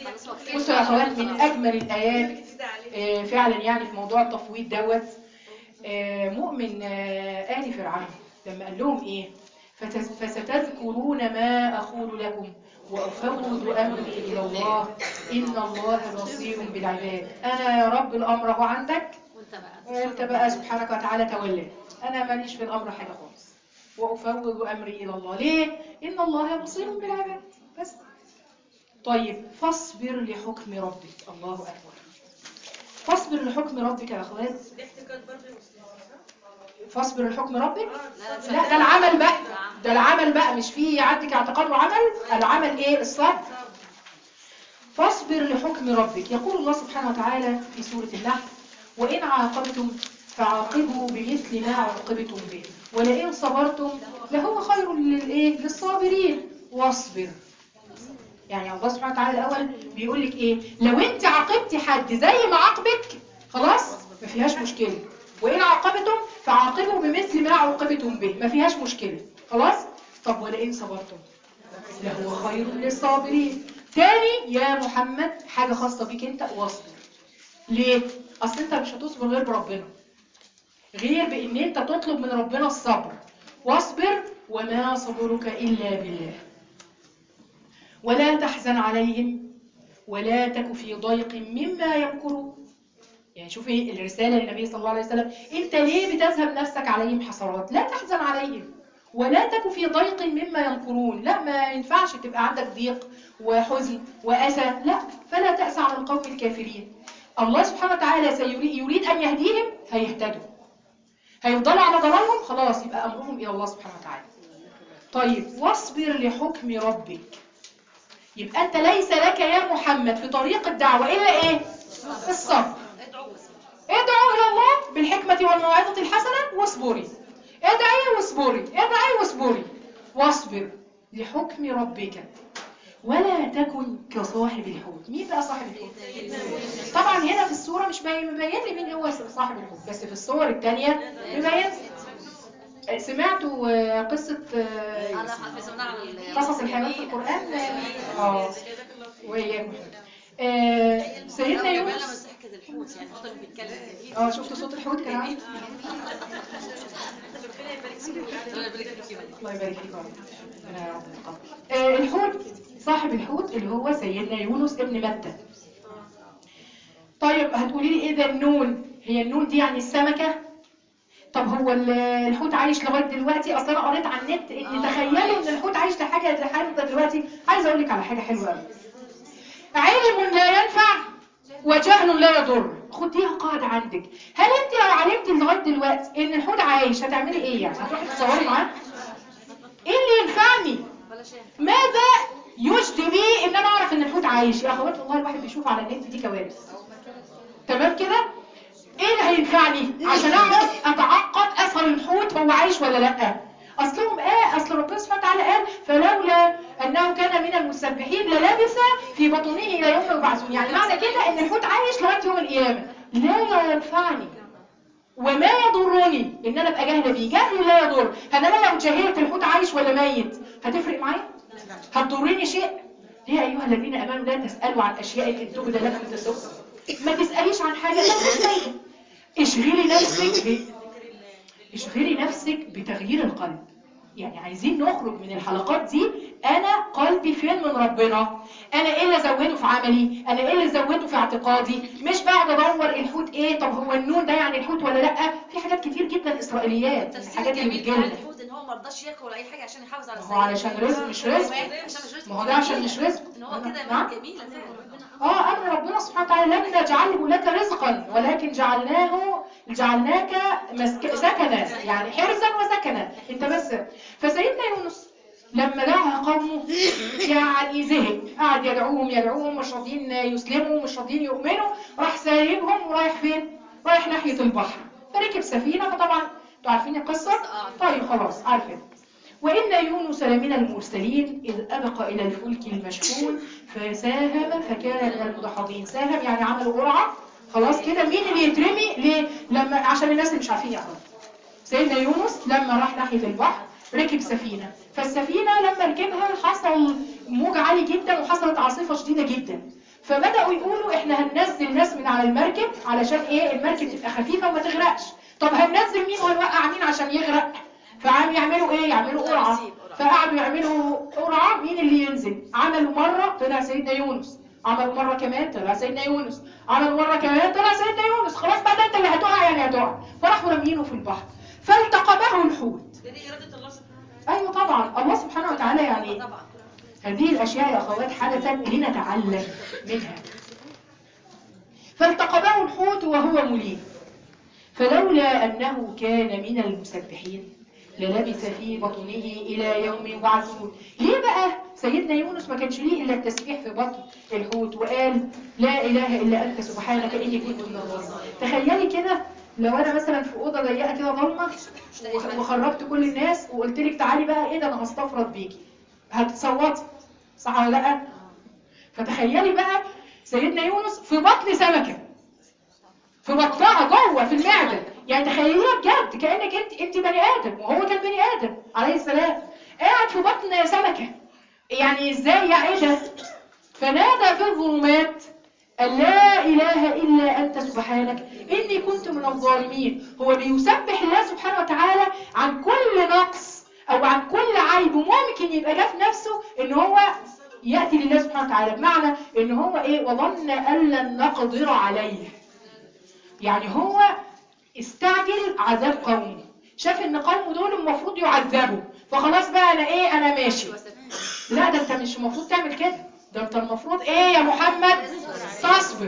بصوا يا اخوات، من اجمل الايات فعلا يعني في موضوع التفويض دوت مؤمن آل فرعون لما قال لهم ايه؟ فستذكرون ما اقول لكم وافوض امري الى الله ان الله بصير بالعباد. انا يا رب الامر هو عندك وانت بقى سبحانك وتعالى تولى، انا ماليش في الامر حاجه خالص وافوض امري الى الله. ليه؟ ان الله بصير بالعباد بس. طيب فاصبر لحكم ربك. الله اكبر. فاصبر لحكم ربك يا اخوات. فاصبر لحكم ربك. لا ده العمل بقى، ده العمل بقى، مش فيه عندك اعتقاد وعمل. العمل ايه؟ الصبر. فاصبر لحكم ربك. يقول الله سبحانه وتعالى في سورة النحل: وإن عاقبتم فعاقبوا بمثل ما عوقبتم به ولئن صبرتم لهو خير للصابرين. واصبر. يعني الله سبحانه وتعالى الأول بيقول لك إيه؟ لو أنت عاقبتي حد زي ما عاقبك خلاص ما فيهاش مشكلة. وإن عاقبتم فعاقبوا بمثل ما عوقبتم به، ما فيهاش مشكلة خلاص. طب ولئن صبرتم لهو خير للصابرين. تاني يا محمد حاجة خاصة بيك انت، واصبر. ليه؟ اصل انت مش هتصبر غير بربنا، غير بان انت تطلب من ربنا الصبر. واصبر وما صبرك الا بالله ولا تحزن عليهم ولا تك في ضيق مما يمكرون. يعني شوفي الرسالة للنبي صلى الله عليه وسلم: انت ليه بتذهب نفسك عليهم حسرات؟ لا تحزن عليهم ولا تك في ضيق مما يمكرون. لا ما ينفعش تبقى عندك ضيق وحزن وأسى، لا. فلا تأس على القوم الكافرين. الله سبحانه وتعالى يريد أن يهديهم، هيهتدوا. هيفضلوا على ضلالهم، خلاص يبقى أمرهم إلى الله سبحانه وتعالى. طيب واصبر لحكم ربك. يبقى أنت ليس لك يا محمد في طريق الدعوة إلا إيه؟ الصبر. ادعوا إلى الله بالحكمة والموعظة الحسنة واصبري. ادعي واصبري، ادعي واصبري. واصبر لحكم ربك ولا تكن كصاحب الحوت. مين بقى صاحب الحوت؟ طبعا هنا في السورة مش مبين لي مين هو صاحب الحوت، بس في الصور الثانية مبين. سمعتوا قصة قصص الحيوان في القرآن؟ وإياكم. سيدنا يونس. شفتوا صوت الحوت كان عامل الله يبارك فيك. ربنا الحوت، صاحب الحوت اللي هو سيدنا يونس ابن متى. طيب هتقولي لي ايه ده النون؟ هي النون دي يعني السمكة؟ طب هو الحوت عايش لغايه دلوقتي؟ اصل انا قريت على النت ان تخيلوا ان الحوت عايش لحد دلوقتي. عايزه اقول لك على حاجه حلوه قوي: علم لا ينفع وجهل لا يضر. خديها قاعده عندك. هل انت لو علمتي لغايه دلوقتي ان الحوت عايش هتعملي ايه؟ يعني هتروحي تتصوري معاه؟ ايه اللي ينفعني؟ ماذا يجدي بي ان انا اعرف ان الحوت عايش؟ يا اخوات والله الواحد بيشوف على النت دي كوارث. تمام كده؟ ايه اللي هينفعني عشان اعرف اتعقد اثر الحوت هو عايش ولا لا؟ اصلهم اصل ربنا سبحانه وتعالى قال: فلولا انه كان من المسبحين للبث في بطنه الى يوم يبعثون. يعني معنى كده ان الحوت عايش لغايه يوم القيامه. لا ينفعني وما يضرني ان انا ابقى جاهله بيه. جهل لا يضر. انا لو جهلت الحوت عايش ولا ميت هتفرق معايا؟ هتضرني شيء؟ يا ايها الذين امنوا لا تسالوا عن اشياء ان تبد لكم تسؤكم. ما تساليش عن حاجه مالهاش فايده. اشغلي نفسك بتغيير القلب. يعني عايزين نخرج من الحلقات دي انا قلبي فين من ربنا؟ انا ايه اللي ازوده في عملي؟ انا ايه اللي ازوده في اعتقادي؟ مش بقعد ادور الحوت ايه، طب هو النون ده يعني الحوت ولا لا؟ في حاجات كتير جدا اسرائيليات، الحاجات اللي بتجيلنا. الحوت ان هو ما رضاش ياكل ولا اي حاجه عشان يحافظ على ما هو علشان رزق مش رزق. ما هو ده عشان مش رزق. ان هو كده مات جميله امر ربنا سبحانه وتعالى: لم نجعله لك رزقا ولكن جعلناك سكنا، يعني حرزا وسكنا انت بس. فسيدنا يونس لما دعا قومه يعني زهق، قعد يدعوهم مش راضيين يسلموا مش راضيين يؤمنوا، راح سايبهم ورايح فين؟ رايح ناحيه البحر. فركب سفينه، فطبعا انتوا عارفين القصه. طيب خلاص عارفين. وإن يونس لمن المرسلين إذ أبق إلى الفلك المشحون فساهم فكان من المدحضين. ساهم يعني عملوا قرعة. خلاص كده مين اللي يترمي؟ ليه؟ لما عشان الناس اللي مش عارفين يقرأوا. سيدنا يونس لما راح ناحية البحر ركب سفينة، فالسفينة لما ركبها حصل موج عالي جدا وحصلت عاصفة شديدة جدا، فبدأوا يقولوا احنا هننزل ناس من على المركب علشان ايه المركب تبقى خفيفة وما تغرقش. طب هننزل مين وهنوقع مين عشان يغرق؟ فعم يعملوا ايه؟ يعملوا قرعة. فقعدوا يعملوا قرعة مين اللي ينزل. عملوا مرة طلع سيدنا يونس، عملوا مرة كمان طلع سيدنا يونس، عملوا مرة كمان طلع سيدنا يونس. خلاص بقى ده انت اللي هتقع يعني هتقع. فراحوا رامينه في البحر فالتقمه الحوت. دي إرادة الله سبحانه وتعالى. ايوه طبعا الله سبحانه وتعالى يعني هذه الاشياء يا اخوات حدثت لنتعلم منها. فالتقمه الحوت وهو مليم فلولا انه كان من المسبحين للبث في بطنه الى يوم يبعثون. ليه بقى سيدنا يونس ما كانش ليه الا التسبيح في بطن الحوت وقال لا اله الا انت سبحانك اني كنت من الظالمين؟ تخيلي كده لو انا مثلا في اوضه ضيقه كده ضلمه وخرجت كل الناس وقلت لك تعالي بقى ايه ده انا هستفرد بيكي، هتصوتي صح ولا لا؟ فتخيلي بقى سيدنا يونس في بطن سمكه، في بطنها جوه في المعده، يعني تخيليها بجد كانك انت بني ادم وهو كان بني ادم عليه السلام قاعد في بطن سمكه. يعني ازاي يا ايه ده؟ فنادى في الظلمات أن لا إله إلا أنت سبحانك إني كنت من الظالمين. هو بيسبح الله سبحانه وتعالى عن كل نقص أو عن كل عيب ممكن يبقى جاء في نفسه إن هو يأتي لله سبحانه وتعالى، بمعنى إن هو إيه وظن أن لن نقدر عليه. يعني هو استعجل عذاب قومه، شاف إن قومه دول المفروض يعذبوا فخلاص بقى أنا إيه أنا ماشي. لا ده أنت مش المفروض تعمل كده، ده انت المفروض ايه يا محمد؟ تصبر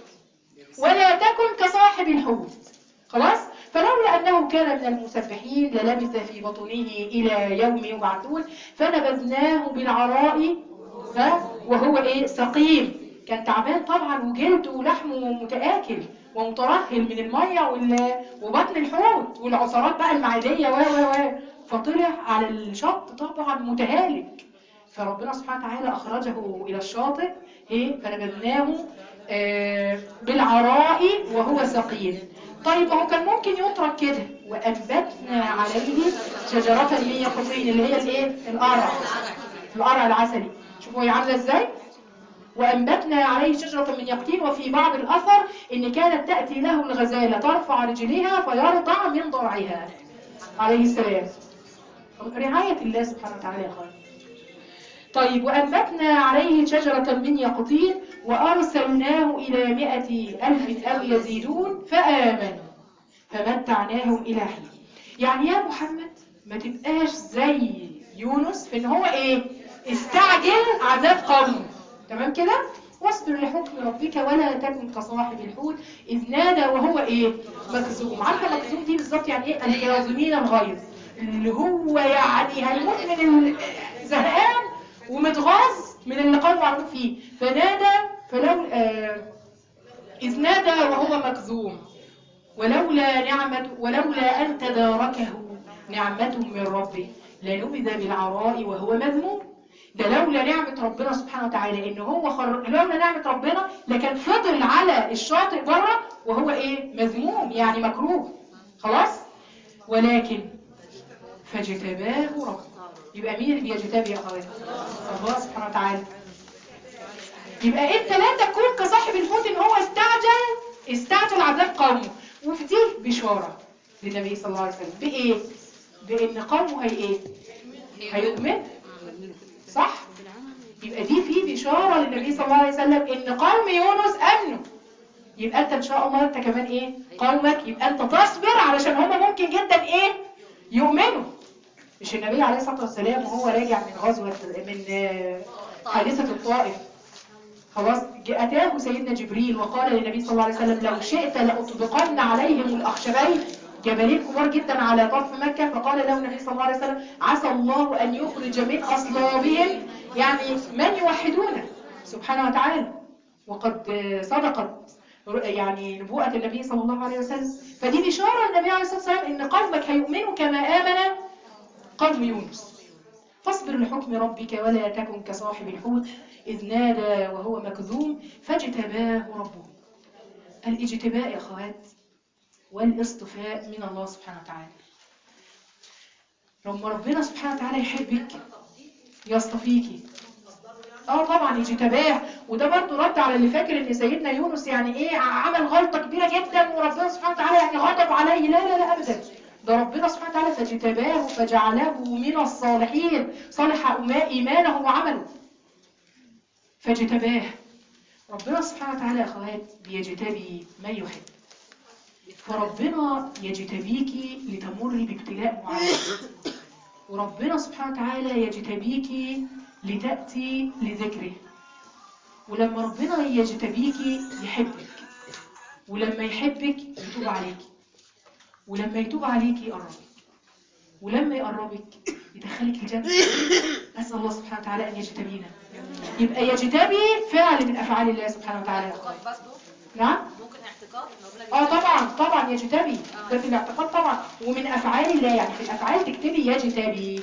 ولا تكن كصاحب الحوت. خلاص. فلولا انه كان من المسبحين للبث في بطنه الى يوم يبعثون فنبذناه بالعراء وهو ايه سقيم. كان تعبان طبعا وجلده ولحمه متآكل ومترهل من الميه وبطن الحوت والعصارات بقى المعديه فطلع على الشط طبعا متهالك. فربنا سبحانه وتعالى أخرجه إلى الشاطئ فنبذناه بالعراء وهو سقيم. طيب ما هو كان ممكن يترك كده وأنبتنا عليه شجرة من يقطين اللي هي الايه القرع العسلي. شوفوا هي عاملة ازاي. وأنبتنا عليه شجرة من يقطين وفي بعض الأثر إن كانت تأتي له الغزالة ترفع رجليها فيرضع من ضرعها عليه السلام. رعاية الله سبحانه وتعالى يا أخوان. طيب وأنبتنا عليه شجرة من يقطين وأرسلناه إلى 100,000 أو يزيدون فآمنوا فمتعناهم إلى حين. يعني يا محمد ما تبقاش زي يونس في إن هو إيه استعجل عذاب قومه. تمام كده. واصبر لحكم ربك ولا تكن كصاحب الحوت إذ نادى وهو إيه مكذوم. عارفة مكذوم دي بالظبط يعني إيه؟ الكاظمين الغيظ، اللي هو يعني هيموت من الزهقان ومتغاظ من اللي قومه عملوه فيه. فنادى إذ نادى وهو مكذوم ولولا أن تداركه نعمة من ربه لنبذ بالعراء وهو مذموم. ده لولا نعمة ربنا سبحانه وتعالى إن هو لولا نعمة ربنا لكان فضل على الشاطئ بره وهو إيه مذموم يعني مكروه. خلاص. ولكن فاجتباه ربه. يبقى مين اللي بيجتبي يا اخواتي؟ الله سبحانه وتعالى. يبقى انت لا تكون كصاحب الحوت ان هو استعجل عذاب قومه. وفي دي بشاره للنبي صلى الله عليه وسلم بايه؟ بان قومه هيؤمن صح. يبقى دي في بشاره للنبي صلى الله عليه وسلم ان قوم يونس امنوا. يبقى انت ان شاء الله انت كمان قومك يبقى انت تصبر علشان هم ممكن جدا يؤمنوا. مش النبي عليه الصلاة والسلام وهو راجع من غزوة من حادثة الطائف خلاص أتاه سيدنا جبريل وقال للنبي صلى الله عليه وسلم لو شئت لأطبقن عليهم الأخشبين جبلين كبار جدا على طرف مكة. فقال له النبي صلى الله عليه وسلم عسى الله أن يخرج من أصلابهم يعني من يوحدونه سبحانه وتعالى. وقد صدقت يعني نبوءة النبي صلى الله عليه وسلم. فدي بشارة النبي عليه الصلاة والسلام إن قومك هيؤمنوا كما آمن قوم يونس. فاصبر لحكم ربك ولا تكن كصاحب الحوت إذ نادى وهو مكذوم فاجتباه ربه. الاجتباء يا أخوات والاصطفاء من الله سبحانه وتعالى. لما ربنا سبحانه وتعالى يحبك يصطفيكي طبعا اجتباه. وده برضو رد على اللي فاكر ان سيدنا يونس يعني ايه عمل غلطة كبيرة جدا وربنا سبحانه وتعالى يعني غضب عليه. لا لا لا ابدا، ده ربنا سبحانه وتعالى فاجتباه فجعله من الصالحين، صلح ايمانه وعمله فاجتباه. ربنا سبحانه وتعالى يا اخوات بيجتبي من يحب. فربنا يجتبيكي لتمري بابتلاء معين، وربنا سبحانه وتعالى يجتبيكي لتأتي لذكره. ولما ربنا يجتبيكي يحبك، ولما يحبك يتوب عليكي، ولما يتوب عليكي يقربك، ولما يقربك يدخلك الجنة. أسأل الله سبحانه وتعالى أن يجتبينا. يبقى يجتبي فعل من أفعال الله سبحانه وتعالى يا أخوات. نعم؟ ممكن اعتقاد طبعا طبعا يجتبي، ده في الاعتقاد طبعا، ومن أفعال الله يعني في الأفعال تكتبي يجتبي.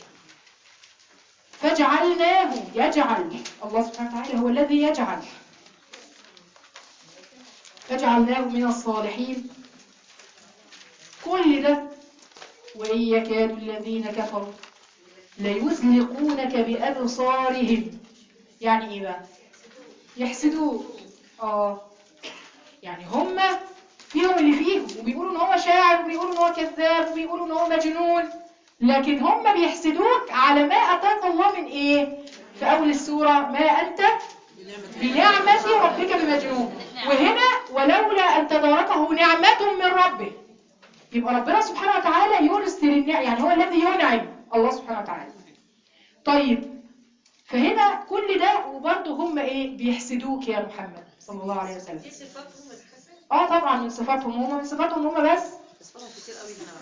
فجعلناه، يجعل الله سبحانه وتعالى هو الذي يجعل. فجعلناه من الصالحين. كل ده وإن يكاد الذين كفروا ليزلقونك بأبصارهم. يعني إيه بقى؟ يحسدوك. يعني هم فيهم اللي فيهم، وبيقولوا ان هو شاعر، وبيقولوا ان هو كذاب، وبيقولوا ان هو مجنون، لكن هم بيحسدوك على ما اتاك الله من ايه؟ في اول السورة ما انت بنعمة ربك بمجنون، وهنا ولولا ان تداركه نعمة من ربه. يبقى ربنا سبحانه وتعالى يرسل النعم، يعني هو الذي ينعم الله سبحانه وتعالى. طيب فهنا كل ده وبرضه هم ايه؟ بيحسدوك يا محمد صلى الله عليه وسلم. دي صفاتهم الحسن. طبعا من صفاتهم هم، من صفاتهم هم بس. صفاتهم كتير قوي هنا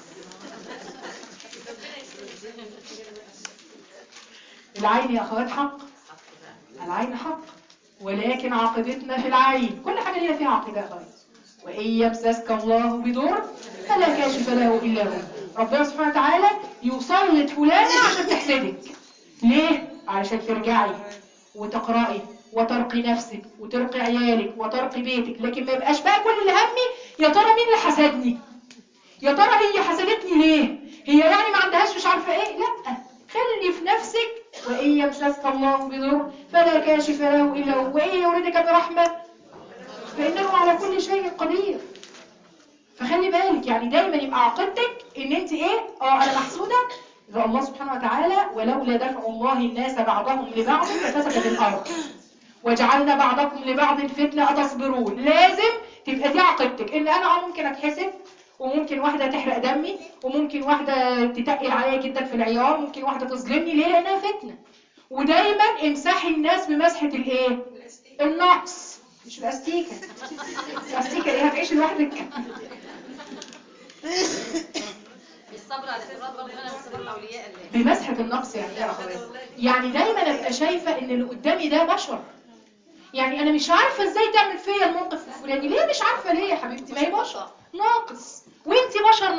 العين يا اخوات حق، العين حق، ولكن عاقبتنا في العين. كل حاجه ليها فيها عاقبه يا اخوات. وان يمسسك الله بضر فلا كاشف له الا هو. ربنا سبحانه وتعالى يسلط فلانه عشان تحسدك. ليه؟ علشان ترجعي وتقرأي وترقي نفسك وترقي عيالك وترقي بيتك، لكن ما يبقاش بقى كل اللي همي يا ترى مين اللي حسدني، يا ترى هي حسدتني ليه، هي يعني ما عندهاش مش عارفه ايه. لا، خلي في نفسك وان يمسسك الله بضر فلا كاشف له الا هو وان يردك برحمه فانه على كل شيء قدير. فخلي بالك يعني دايما يبقى عقيدتك ان انت ايه؟ انا محسوده. إذا الله سبحانه وتعالى ولولا دفع الله الناس بعضهم لبعض لفسدت الارض وجعلنا بعضكم لبعض فتنة أتصبرون. لازم تبقى دي عقيدتك، ان انا ممكن اتحسد، وممكن واحدة تحرق دمي، وممكن واحدة تتقل عليا جدا في العيار، ممكن واحدة تظلمني. ليه؟ لانها فتنة. ودايما امسحي الناس بمسحة الايه؟ النقص، مش الاستيكة. الاستيكة ايه؟ هتعيش لوحدك. الصبر على صراط ربنا وصبر الاولياء الله. بمسحة النقص يعني ايه يا اخوات؟ يعني دايما ابقى شايفة ان اللي قدامي ده بشر. يعني انا مش عارفة ازاي تعمل فيا الموقف الفلاني. ليه مش عارفة؟ ليه يا حبيبتي؟ ما هي بشر ناقص، وانتي بشر